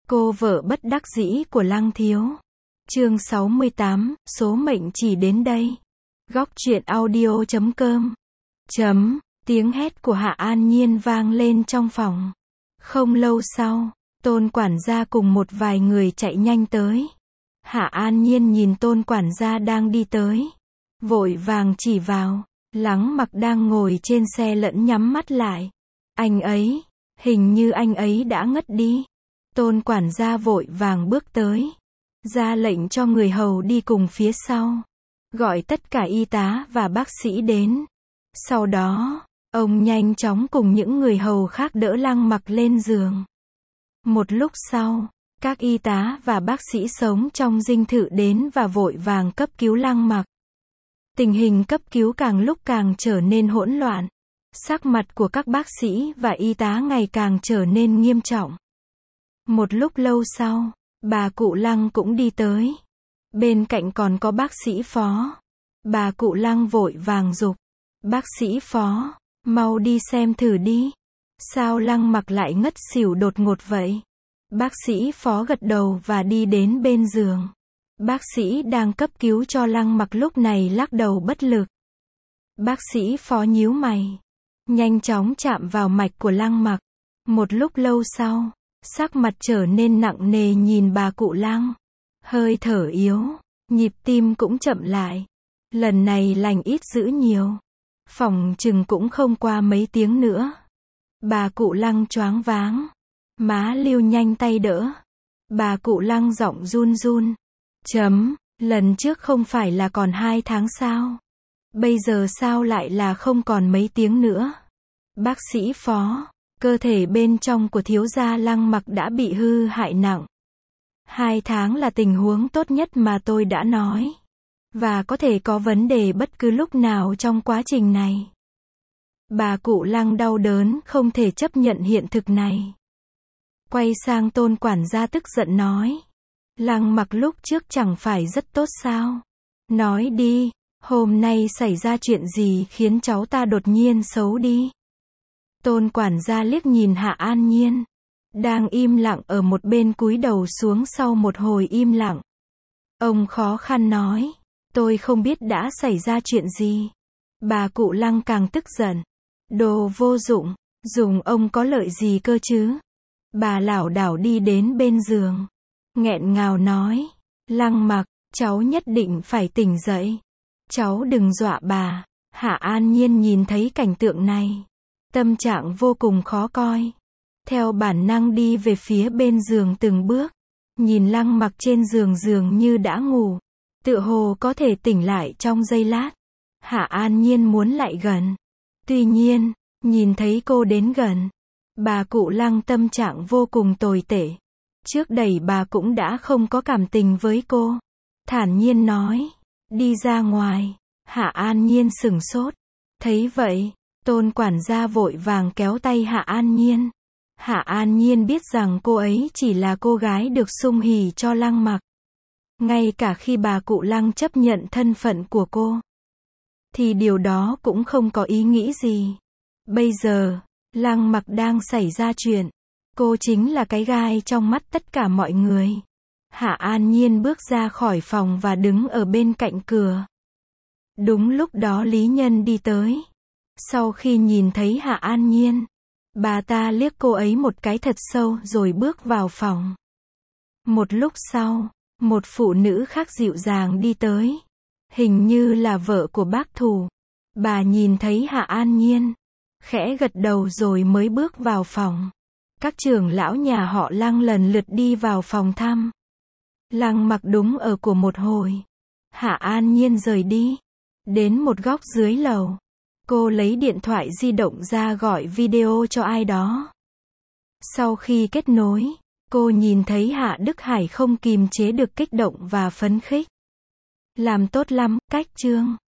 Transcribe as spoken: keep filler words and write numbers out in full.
Cô vợ bất đắc dĩ của Lăng Thiếu. Chương sáu mươi tám, số mệnh chỉ đến đây. Góc truyện audio chấm com. Chấm, tiếng hét của Hạ An Nhiên vang lên trong phòng. Không lâu sau, Tôn quản gia cùng một vài người chạy nhanh tới. Hạ An Nhiên nhìn Tôn quản gia đang đi tới, vội vàng chỉ vào Lăng Mặc đang ngồi trên xe lẫn nhắm mắt lại. Anh ấy, hình như anh ấy đã ngất đi. Tôn quản gia vội vàng bước tới, ra lệnh cho người hầu đi cùng phía sau, gọi tất cả y tá và bác sĩ đến. Sau đó, ông nhanh chóng cùng những người hầu khác đỡ Lăng Mặc lên giường. Một lúc sau, các y tá và bác sĩ sống trong dinh thự đến và vội vàng cấp cứu Lăng Mặc. Tình hình cấp cứu càng lúc càng trở nên hỗn loạn. Sắc mặt của các bác sĩ và y tá ngày càng trở nên nghiêm trọng. Một lúc lâu sau, bà cụ Lăng cũng đi tới. Bên cạnh còn có bác sĩ Phó. Bà cụ Lăng vội vàng giục: "Bác sĩ Phó, mau đi xem thử đi. Sao Lăng Mặc lại ngất xỉu đột ngột vậy?" Bác sĩ Phó gật đầu và đi đến bên giường. Bác sĩ đang cấp cứu cho Lăng Mặc lúc này lắc đầu bất lực. Bác sĩ Phó nhíu mày, nhanh chóng chạm vào mạch của Lăng Mặc. Một lúc lâu sau, sắc mặt trở nên nặng nề nhìn bà cụ Lăng. Hơi thở yếu, nhịp tim cũng chậm lại. Lần này lành ít dữ nhiều. Phòng chừng cũng không qua mấy tiếng nữa. Bà cụ Lăng choáng váng. Má Lưu nhanh tay đỡ. Bà cụ Lăng giọng run run: "Chấm, lần trước không phải là còn hai tháng sao? Bây giờ sao lại là không còn mấy tiếng nữa?" Bác sĩ Phó, cơ thể bên trong của thiếu gia Lăng Mặc đã bị hư hại nặng. Hai tháng là tình huống tốt nhất mà tôi đã nói. Và có thể có vấn đề bất cứ lúc nào trong quá trình này. Bà cụ Lăng đau đớn không thể chấp nhận hiện thực này. Quay sang Tôn quản gia tức giận nói: "Lăng Mặc lúc trước chẳng phải rất tốt sao? Nói đi, hôm nay xảy ra chuyện gì khiến cháu ta đột nhiên xấu đi?" Tôn quản gia liếc nhìn Hạ An Nhiên, đang im lặng ở một bên cúi đầu xuống sau một hồi im lặng. Ông khó khăn nói: "Tôi không biết đã xảy ra chuyện gì." Bà cụ Lăng càng tức giận: "Đồ vô dụng, dùng ông có lợi gì cơ chứ?" Bà lảo đảo đi đến bên giường, nghẹn ngào nói: "Lăng Mặc, cháu nhất định phải tỉnh dậy. Cháu đừng dọa bà." Hạ An Nhiên nhìn thấy cảnh tượng này, tâm trạng vô cùng khó coi. Theo bản năng đi về phía bên giường từng bước, nhìn Lăng Mặc trên giường dường như đã ngủ, tựa hồ có thể tỉnh lại trong giây lát. Hạ An Nhiên muốn lại gần. Tuy nhiên, nhìn thấy cô đến gần, bà cụ Lăng tâm trạng vô cùng tồi tệ. Trước đây bà cũng đã không có cảm tình với cô. Thản nhiên nói: "Đi ra ngoài." Hạ An Nhiên sửng sốt. Thấy vậy, Tôn quản gia vội vàng kéo tay Hạ An Nhiên. Hạ An Nhiên biết rằng cô ấy chỉ là cô gái được sung hỉ cho Lăng Mặc. Ngay cả khi bà cụ Lăng chấp nhận thân phận của cô, thì điều đó cũng không có ý nghĩ gì. Bây giờ, Lăng Mặc đang xảy ra chuyện. Cô chính là cái gai trong mắt tất cả mọi người. Hạ An Nhiên bước ra khỏi phòng và đứng ở bên cạnh cửa. Đúng lúc đó Lý Nhân đi tới. Sau khi nhìn thấy Hạ An Nhiên, bà ta liếc cô ấy một cái thật sâu rồi bước vào phòng. Một lúc sau, một phụ nữ khác dịu dàng đi tới. Hình như là vợ của bác Thủ. Bà nhìn thấy Hạ An Nhiên, khẽ gật đầu rồi mới bước vào phòng. Các trưởng lão nhà họ Lăng lần lượt đi vào phòng thăm. Lăng Mặc đúng ở của một hồi. Hạ An Nhiên rời đi, đến một góc dưới lầu. Cô lấy điện thoại di động ra gọi video cho ai đó. Sau khi kết nối, cô nhìn thấy Hạ Đức Hải không kìm chế được kích động và phấn khích. "Làm tốt lắm, Cách Trương."